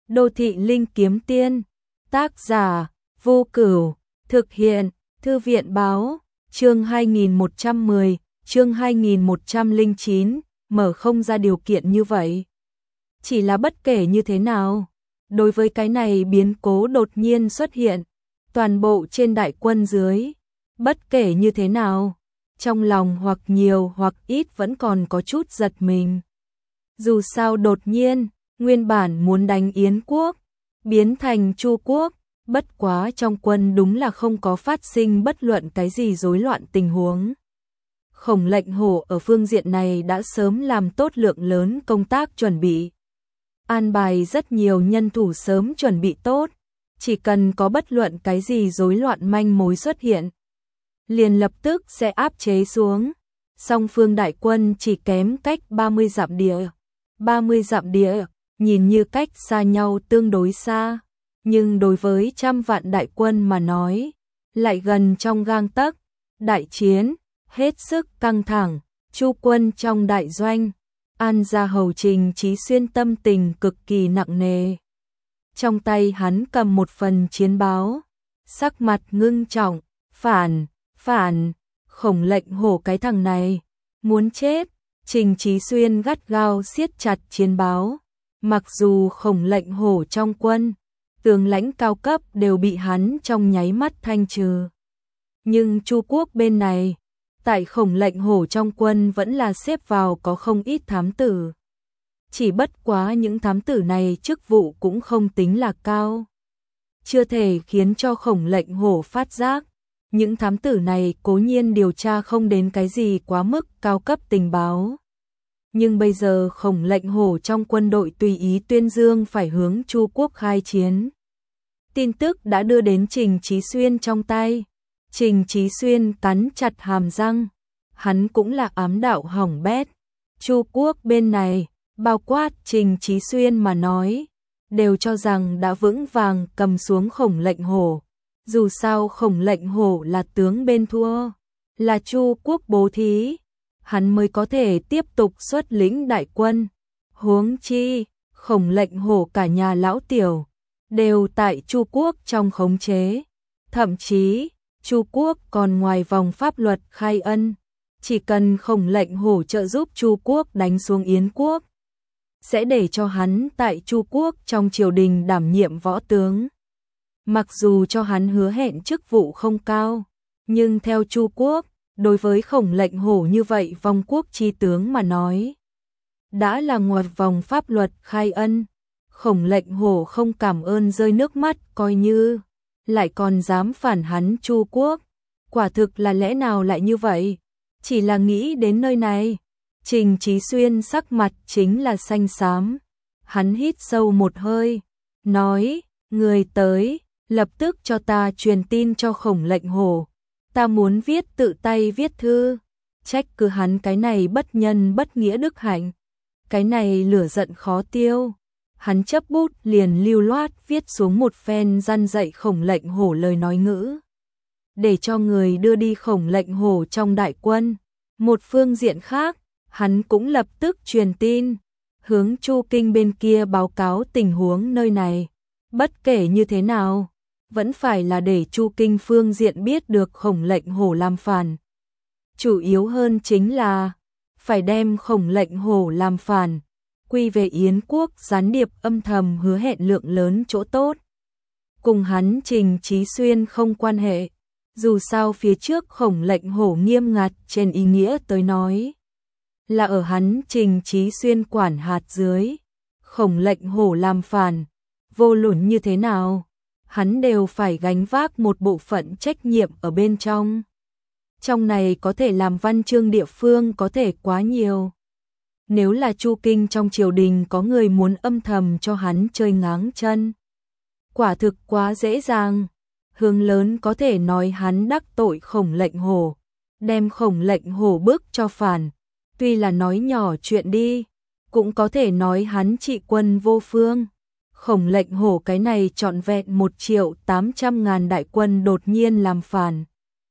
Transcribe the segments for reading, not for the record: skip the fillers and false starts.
Đô thị linh kiếm tiên, tác giả, Vô Cửu, thực hiện, Thư viện báo, chương 2110, chương 2109, mở không ra điều kiện như vậy. Chỉ là bất kể như thế nào, đối với cái này biến cố đột nhiên xuất hiện, toàn bộ trên đại quân dưới, bất kể như thế nào, trong lòng hoặc nhiều hoặc ít vẫn còn có chút giật mình. Dù sao đột nhiên, nguyên bản muốn đánh Yến quốc, biến thành Chu quốc, bất quá trong quân đúng là không có phát sinh bất luận cái gì rối loạn tình huống. Khổng Lệnh Hổ ở phương diện này đã sớm làm tốt lượng lớn công tác chuẩn bị. An bài rất nhiều nhân thủ sớm chuẩn bị tốt, chỉ cần có bất luận cái gì rối loạn manh mối xuất hiện, liền lập tức sẽ áp chế xuống. Song phương đại quân chỉ kém cách 30 dặm địa. 30 dặm địa, nhìn như cách xa nhau tương đối xa, nhưng đối với trăm vạn đại quân mà nói, lại gần trong gang tấc. Đại chiến, hết sức căng thẳng, Chu quân trong đại doanh, An Gia Hầu Trình Chí Xuyên tâm tình cực kỳ nặng nề. Trong tay hắn cầm một phần chiến báo, sắc mặt ngưng trọng, phản, Khổng Lệnh Hổ cái thằng này, muốn chết. Trình Chí Xuyên gắt gao siết chặt chiến báo, mặc dù Khổng Lệnh Hổ trong quân, tướng lãnh cao cấp đều bị hắn trong nháy mắt thanh trừ. Nhưng Chu quốc bên này, tại Khổng Lệnh Hổ trong quân vẫn là xếp vào có không ít thám tử. Chỉ bất quá những thám tử này chức vụ cũng không tính là cao, chưa thể khiến cho Khổng Lệnh Hổ phát giác. Những thám tử này cố nhiên điều tra không đến cái gì quá mức cao cấp tình báo. Nhưng bây giờ Khổng Lệnh Hổ trong quân đội tùy ý tuyên dương phải hướng Chu quốc khai chiến. Tin tức đã đưa đến Trình Chí Xuyên trong tay. Trình Chí Xuyên cắn chặt hàm răng. Hắn cũng là ám đạo hỏng bét. Chu quốc bên này, bao quát Trình Chí Xuyên mà nói, đều cho rằng đã vững vàng cầm xuống Khổng Lệnh Hổ. Dù sao Khổng Lệnh Hổ là tướng bên thua, là Chu quốc bố thí, hắn mới có thể tiếp tục xuất lĩnh đại quân. Huống chi, Khổng Lệnh Hổ cả nhà lão tiểu đều tại Chu quốc trong khống chế, thậm chí Chu quốc còn ngoài vòng pháp luật khai ân, chỉ cần Khổng Lệnh Hổ trợ giúp Chu quốc đánh xuống Yến quốc, sẽ để cho hắn tại Chu quốc trong triều đình đảm nhiệm võ tướng. Mặc dù cho hắn hứa hẹn chức vụ không cao, nhưng theo Chu quốc, đối với Khổng Lệnh Hổ như vậy vong quốc chi tướng mà nói, đã là ngoài vòng pháp luật khai ân. Khổng Lệnh Hổ không cảm ơn rơi nước mắt, coi như lại còn dám phản hắn Chu quốc. Quả thực là lẽ nào lại như vậy? Chỉ là nghĩ đến nơi này, Trình Chí Xuyên sắc mặt chính là xanh xám. Hắn hít sâu một hơi, nói, người tới, lập tức cho ta truyền tin cho Khổng Lệnh Hổ. Ta muốn tự tay viết thư, trách cứ hắn cái này bất nhân bất nghĩa đức hạnh. Cái này lửa giận khó tiêu. Hắn chấp bút liền lưu loát viết xuống một phen răn dạy Khổng Lệnh Hổ lời nói ngữ, để cho người đưa đi Khổng Lệnh Hổ trong đại quân. Một phương diện khác, hắn cũng lập tức truyền tin, hướng Chu Kinh bên kia báo cáo tình huống nơi này. Bất kể như thế nào, vẫn phải là để Chu Kinh phương diện biết được Khổng Lệnh Hổ làm phản. Chủ yếu hơn chính là phải đem Khổng Lệnh Hổ làm phản quy về Yến quốc, gián điệp âm thầm hứa hẹn lượng lớn chỗ tốt. Cùng hắn Trình Chí Xuyên không quan hệ, dù sao phía trước Khổng Lệnh Hổ nghiêm ngặt trên ý nghĩa tới nói, là ở hắn Trình Chí Xuyên quản hạt dưới. Khổng Lệnh Hổ làm phản, vô luận như thế nào, hắn đều phải gánh vác một bộ phận trách nhiệm ở bên trong. Trong này có thể làm văn chương địa phương có thể quá nhiều. Nếu là Chu Kinh trong triều đình có người muốn âm thầm cho hắn chơi ngáng chân, quả thực quá dễ dàng. Hướng lớn có thể nói hắn đắc tội Khổng Lệnh Hổ, đem Khổng Lệnh Hổ bức cho phản. Tuy là nói nhỏ chuyện đi, cũng có thể nói hắn trị quân vô phương. Khổng Lệnh Hổ cái này trọn vẹn 1.800.000 đại quân đột nhiên làm phản,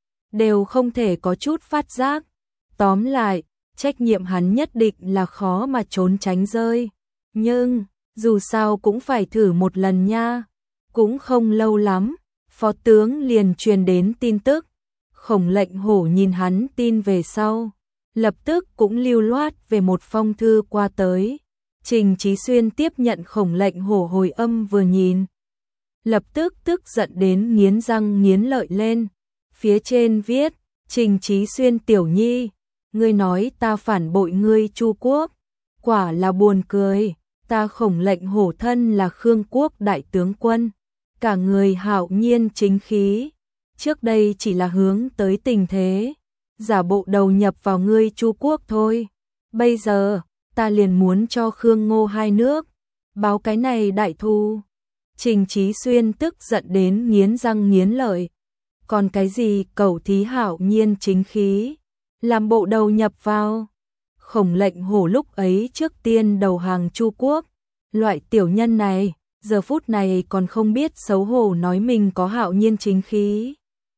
đều không thể có chút phát giác. Tóm lại, trách nhiệm hắn nhất định là khó mà trốn tránh rơi. Nhưng, Dù sao cũng phải thử một lần nha. Cũng không lâu lắm, phó tướng liền truyền đến tin tức. Khổng Lệnh Hổ nhìn hắn tin về sau, lập tức cũng lưu loát về một phong thư qua tới. Trình Chí Xuyên tiếp nhận Khổng Lệnh Hổ hồi âm vừa nhìn, lập tức tức giận đến nghiến răng nghiến lợi lên. Phía trên viết: Trình Chí Xuyên tiểu nhi, ngươi nói ta phản bội ngươi Chu quốc, quả là buồn cười. Ta Khổng Lệnh Hổ thân là Khương quốc đại tướng quân, cả người hạo nhiên chính khí, trước đây chỉ là hướng tới tình thế, giả bộ đầu nhập vào ngươi Chu quốc thôi. Bây giờ, ta liền muốn cho Khương Ngô hai nước báo cái này đại thù. Trình Chí Xuyên tức giận đến nghiến răng nghiến lợi. Còn cái gì cẩu thí hạo nhiên chính khí, làm bộ đầu nhập vào. Khổng Lệnh Hổ lúc ấy trước tiên đầu hàng Chu quốc, loại tiểu nhân này, giờ phút này còn không biết xấu hổ nói mình có hạo nhiên chính khí.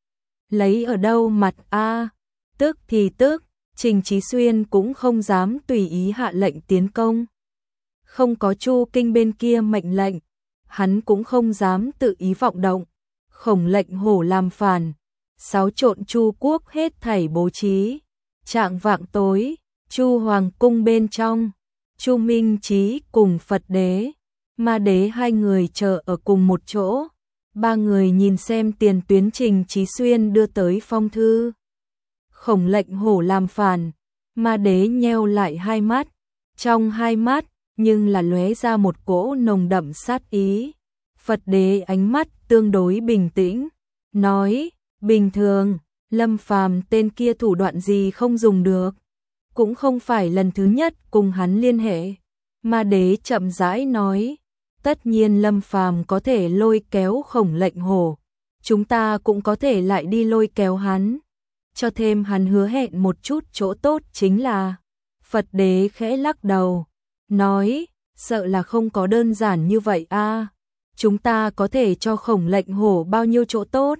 Lấy ở đâu mặt a? Tức thì tức, Trình Chí Xuyên cũng không dám tùy ý hạ lệnh tiến công. Không có Chu Kinh bên kia mệnh lệnh, hắn cũng không dám tự ý vọng động. Khổng Lệnh Hổ làm phản, xáo trộn Chu quốc hết thảy bố trí. Trạng vạng tối, Chu hoàng cung bên trong, Chu Minh Chí cùng Phật đế, Ma đế hai người chờ ở cùng một chỗ. Ba người nhìn xem tiền tuyến Trình Chí Xuyên đưa tới phong thư. Khổng Lệnh Hổ làm phản, Ma đế nheo lại hai mắt, trong hai mắt nhưng là lóe ra một cỗ nồng đậm sát ý. Phật đế ánh mắt tương đối bình tĩnh, nói: bình thường, Lâm Phàm tên kia thủ đoạn gì không dùng được, cũng không phải lần thứ nhất cùng hắn liên hệ. Ma đế chậm rãi nói: tất nhiên Lâm Phàm có thể lôi kéo Khổng Lệnh Hổ, chúng ta cũng có thể lại đi lôi kéo hắn, cho thêm hắn hứa hẹn một chút chỗ tốt chính là. Phật đế khẽ lắc đầu, nói: sợ là không có đơn giản như vậy a. Chúng ta có thể cho Khổng Lệnh Hổ bao nhiêu chỗ tốt?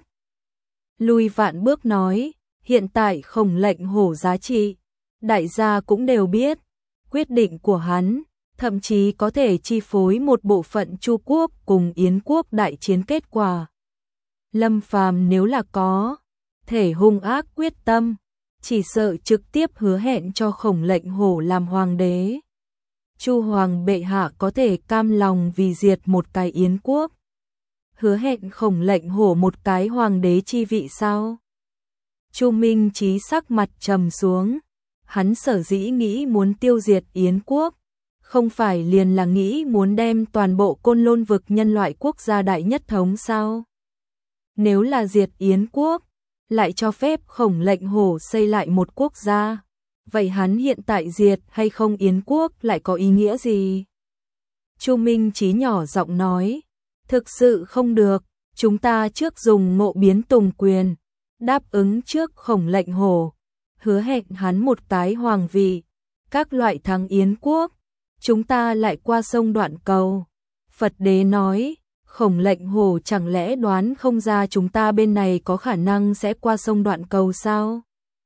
Lùi vạn bước nói: hiện tại Khổng Lệnh Hổ giá trị, đại gia cũng đều biết, quyết định của hắn thậm chí có thể chi phối một bộ phận Chu quốc cùng Yến quốc đại chiến kết quả. Lâm Phàm nếu là có thể hung ác quyết tâm, chỉ sợ trực tiếp hứa hẹn cho Khổng Lệnh Hổ làm hoàng đế. Chu hoàng bệ hạ có thể cam lòng vì diệt một cái Yến quốc, hứa hẹn Khổng Lệnh Hổ một cái hoàng đế chi vị sao? Chu Minh Chí sắc mặt trầm xuống, hắn sở dĩ nghĩ muốn tiêu diệt Yến quốc, không phải liền là nghĩ muốn đem toàn bộ Côn Lôn vực nhân loại quốc gia đại nhất thống sao? Nếu là diệt Yến quốc, lại cho phép Khổng Lệnh Hổ xây lại một quốc gia, vậy hắn hiện tại diệt hay không Yến quốc lại có ý nghĩa gì? Chu Minh Chí nhỏ giọng nói: thực sự không được, chúng ta trước dùng Ngộ Biến Tùng quyền, đáp ứng trước Khổng Lệnh Hổ, hứa hẹn hắn một cái hoàng vị, các loại thắng Yến quốc, chúng ta lại qua sông Đoạn Cầu. Phật đế nói: Khổng Lệnh Hổ chẳng lẽ đoán không ra chúng ta bên này có khả năng sẽ qua sông Đoạn Cầu sao?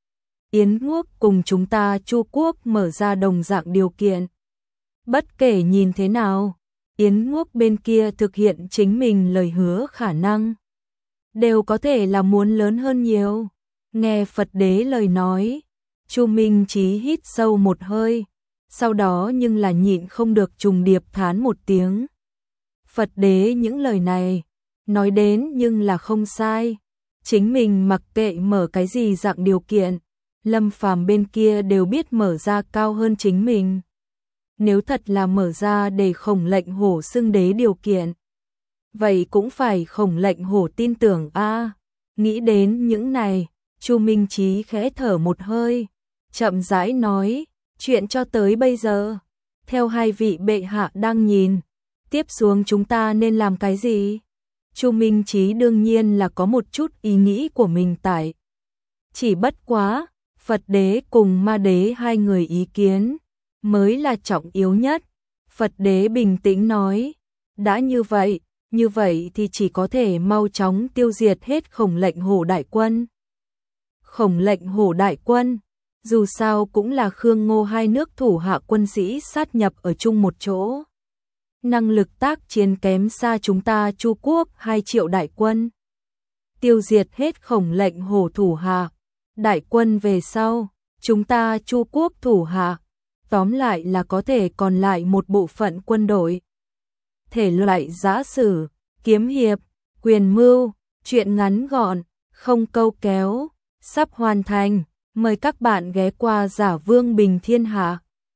Yến quốc cùng chúng ta Chu quốc mở ra đồng dạng điều kiện. Bất kể nhìn thế nào, Yến quốc bên kia thực hiện chính mình lời hứa khả năng, đều có thể là muốn lớn hơn nhiều. Nghe Phật đế lời nói, Chu Minh Chí hít sâu một hơi, sau đó nhưng là nhịn không được trùng điệp thán một tiếng. Phật đế những lời này, nói đến nhưng là không sai. Chính mình mặc kệ mở cái gì dạng điều kiện, Lâm Phàm bên kia đều biết mở ra cao hơn chính mình. Nếu thật là mở ra để Khổng Lệnh Hổ xưng đế điều kiện, vậy cũng phải Khổng Lệnh Hổ tin tưởng a. Nghĩ đến những này, Chu Minh Chí khẽ thở một hơi, chậm rãi nói: chuyện cho tới bây giờ, theo hai vị bệ hạ đang nhìn, tiếp xuống chúng ta nên làm cái gì? Chu Minh Chí đương nhiên là có một chút ý nghĩ của mình tại. Chỉ bất quá, Phật đế cùng Ma đế hai người ý kiến mới là trọng yếu nhất. Phật đế bình tĩnh nói: đã như vậy thì chỉ có thể mau chóng tiêu diệt hết Khổng Lệnh Hổ đại quân. Khổng Lệnh Hổ đại quân, dù sao cũng là Khương Ngô hai nước thủ hạ quân sĩ sát nhập ở chung một chỗ. năng lực tác chiến kém xa chúng ta Chu quốc 2 triệu đại quân. Tiêu diệt hết Khổng Lệnh Hổ thủ hạ, đại quân về sau, chúng ta Chu quốc thủ hạ, tóm lại là có thể còn lại một bộ phận quân đội. Thể loại giã sử, kiếm hiệp, quyền mưu, truyện ngắn gọn, không câu kéo, sắp hoàn thành, mời các bạn ghé qua Giả Vương Bình Thiên Hạ.